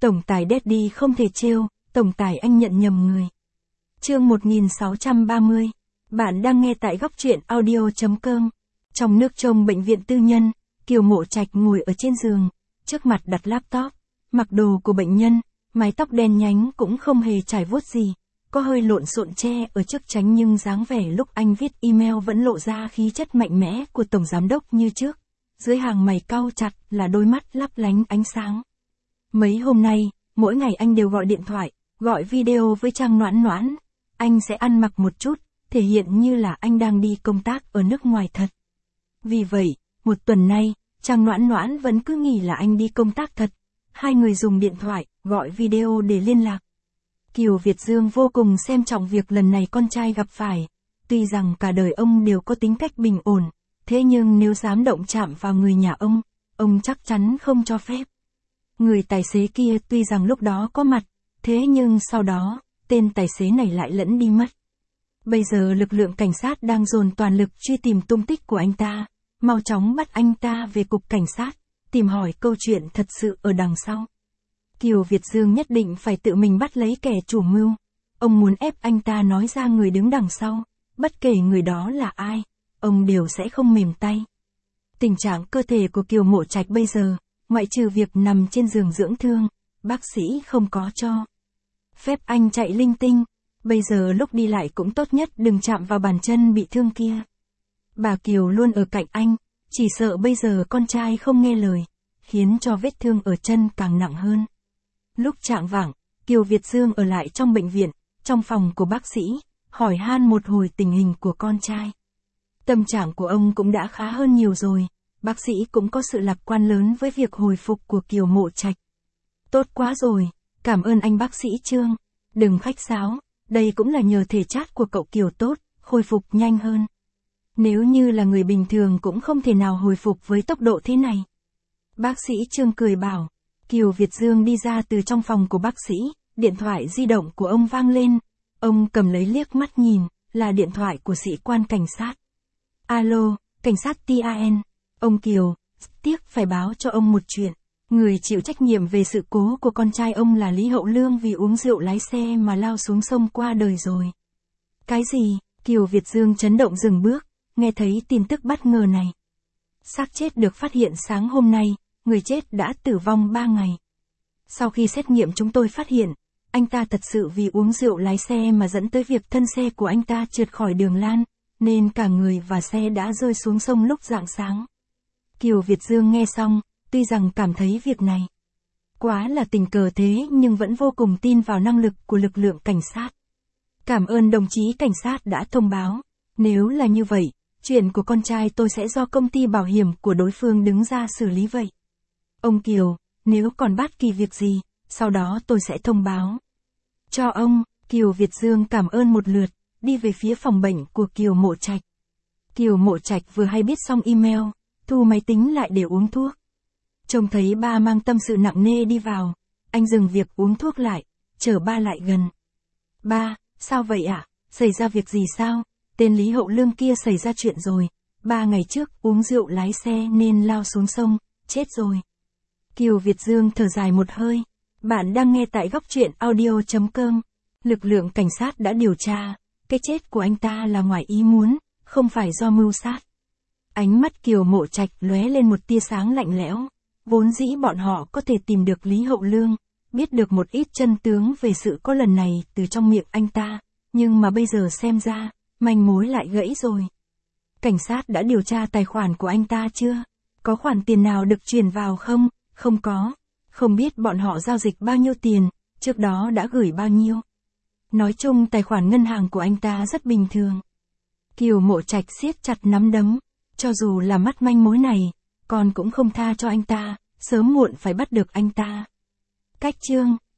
Tổng tài Daddy không thể trêu, tổng tài anh nhận nhầm người. Chương 1630. Bạn đang nghe tại góc truyện audio.com. Trong nước trông bệnh viện tư nhân, Kiều Mộ Trạch ngồi ở trên giường, trước mặt đặt laptop, mặc đồ của bệnh nhân, mái tóc đen nhánh cũng không hề trải vuốt gì, có hơi lộn xộn che ở trước trán nhưng dáng vẻ lúc anh viết email vẫn lộ ra khí chất mạnh mẽ của tổng giám đốc như trước. Dưới hàng mày cau chặt là đôi mắt lấp lánh ánh sáng. Mấy hôm nay, mỗi ngày anh đều gọi điện thoại, gọi video với Trang Noãn Noãn. Anh sẽ ăn mặc một chút, thể hiện như là anh đang đi công tác ở nước ngoài thật. Vì vậy, một tuần nay, Trang Noãn Noãn vẫn cứ nghĩ là anh đi công tác thật. Hai người dùng điện thoại, gọi video để liên lạc. Kiều Việt Dương vô cùng xem trọng việc lần này con trai gặp phải. Tuy rằng cả đời ông đều có tính cách bình ổn, thế nhưng nếu dám động chạm vào người nhà ông chắc chắn không cho phép. Người tài xế kia tuy rằng lúc đó có mặt, thế nhưng sau đó, tên tài xế này lại lẫn đi mất. Bây giờ lực lượng cảnh sát đang dồn toàn lực truy tìm tung tích của anh ta, mau chóng bắt anh ta về cục cảnh sát, tìm hỏi câu chuyện thật sự ở đằng sau. Kiều Việt Dương nhất định phải tự mình bắt lấy kẻ chủ mưu. Ông muốn ép anh ta nói ra người đứng đằng sau, bất kể người đó là ai, ông đều sẽ không mềm tay. Tình trạng cơ thể của Kiều Mộ Trạch bây giờ, ngoại trừ việc nằm trên giường dưỡng thương, bác sĩ không có cho phép anh chạy linh tinh. Bây giờ lúc đi lại cũng tốt nhất đừng chạm vào bàn chân bị thương kia. Bà Kiều luôn ở cạnh anh, chỉ sợ bây giờ con trai không nghe lời, khiến cho vết thương ở chân càng nặng hơn. Lúc chạng vạng, Kiều Việt Dương ở lại trong bệnh viện, trong phòng của bác sĩ, hỏi han một hồi tình hình của con trai. Tâm trạng của ông cũng đã khá hơn nhiều rồi, bác sĩ cũng có sự lạc quan lớn với việc hồi phục của Kiều Mộ Trạch. Tốt quá rồi, cảm ơn anh bác sĩ Trương, đừng khách sáo, đây cũng là nhờ thể chất của cậu Kiều tốt, hồi phục nhanh hơn. Nếu như là người bình thường cũng không thể nào hồi phục với tốc độ thế này. Bác sĩ Trương cười bảo. Kiều Việt Dương đi ra từ trong phòng của bác sĩ, điện thoại di động của ông vang lên. Ông cầm lấy liếc mắt nhìn, là điện thoại của sĩ quan cảnh sát. Alo, cảnh sát TAN. Ông Kiều, tiếc phải báo cho ông một chuyện. Người chịu trách nhiệm về sự cố của con trai ông là Lý Hậu Lương vì uống rượu lái xe mà lao xuống sông qua đời rồi. Cái gì? Kiều Việt Dương chấn động dừng bước, nghe thấy tin tức bất ngờ này. Xác chết được phát hiện sáng hôm nay, người chết đã tử vong 3 ngày. Sau khi xét nghiệm chúng tôi phát hiện, anh ta thật sự vì uống rượu lái xe mà dẫn tới việc thân xe của anh ta trượt khỏi đường lan, nên cả người và xe đã rơi xuống sông lúc rạng sáng. Kiều Việt Dương nghe xong, tuy rằng cảm thấy việc này quá là tình cờ thế nhưng vẫn vô cùng tin vào năng lực của lực lượng cảnh sát. Cảm ơn đồng chí cảnh sát đã thông báo. Nếu là như vậy, chuyện của con trai tôi sẽ do công ty bảo hiểm của đối phương đứng ra xử lý vậy. Ông Kiều, nếu còn bất kỳ việc gì, sau đó tôi sẽ thông báo cho ông. Kiều Việt Dương cảm ơn một lượt, đi về phía phòng bệnh của Kiều Mộ Trạch. Kiều Mộ Trạch vừa hay biết xong email, thu máy tính lại để uống thuốc. Trông thấy ba mang tâm sự nặng nề đi vào, anh dừng việc uống thuốc lại, chở ba lại gần. Ba, sao vậy ạ? Xảy ra việc gì sao? Tên Lý Hậu Lương kia xảy ra chuyện rồi. 3 ngày trước uống rượu lái xe nên lao xuống sông, chết rồi. Kiều Việt Dương thở dài một hơi. Bạn đang nghe tại góc truyện audio.com. Lực lượng cảnh sát đã điều tra, cái chết của anh ta là ngoài ý muốn, không phải do mưu sát. Ánh mắt Kiều Mộ Trạch lóe lên một tia sáng lạnh lẽo. Vốn dĩ bọn họ có thể tìm được Lý Hậu Lương, biết được một ít chân tướng về sự có lần này từ trong miệng anh ta, nhưng mà bây giờ xem ra, manh mối lại gãy rồi. Cảnh sát đã điều tra tài khoản của anh ta chưa? Có khoản tiền nào được chuyển vào không? Không có. Không biết bọn họ giao dịch bao nhiêu tiền, trước đó đã gửi bao nhiêu. Nói chung tài khoản ngân hàng của anh ta rất bình thường. Kiều Mộ Trạch siết chặt nắm đấm. Cho dù là mắt manh mối này, con cũng không tha cho anh ta, sớm muộn phải bắt được anh ta. Cách chương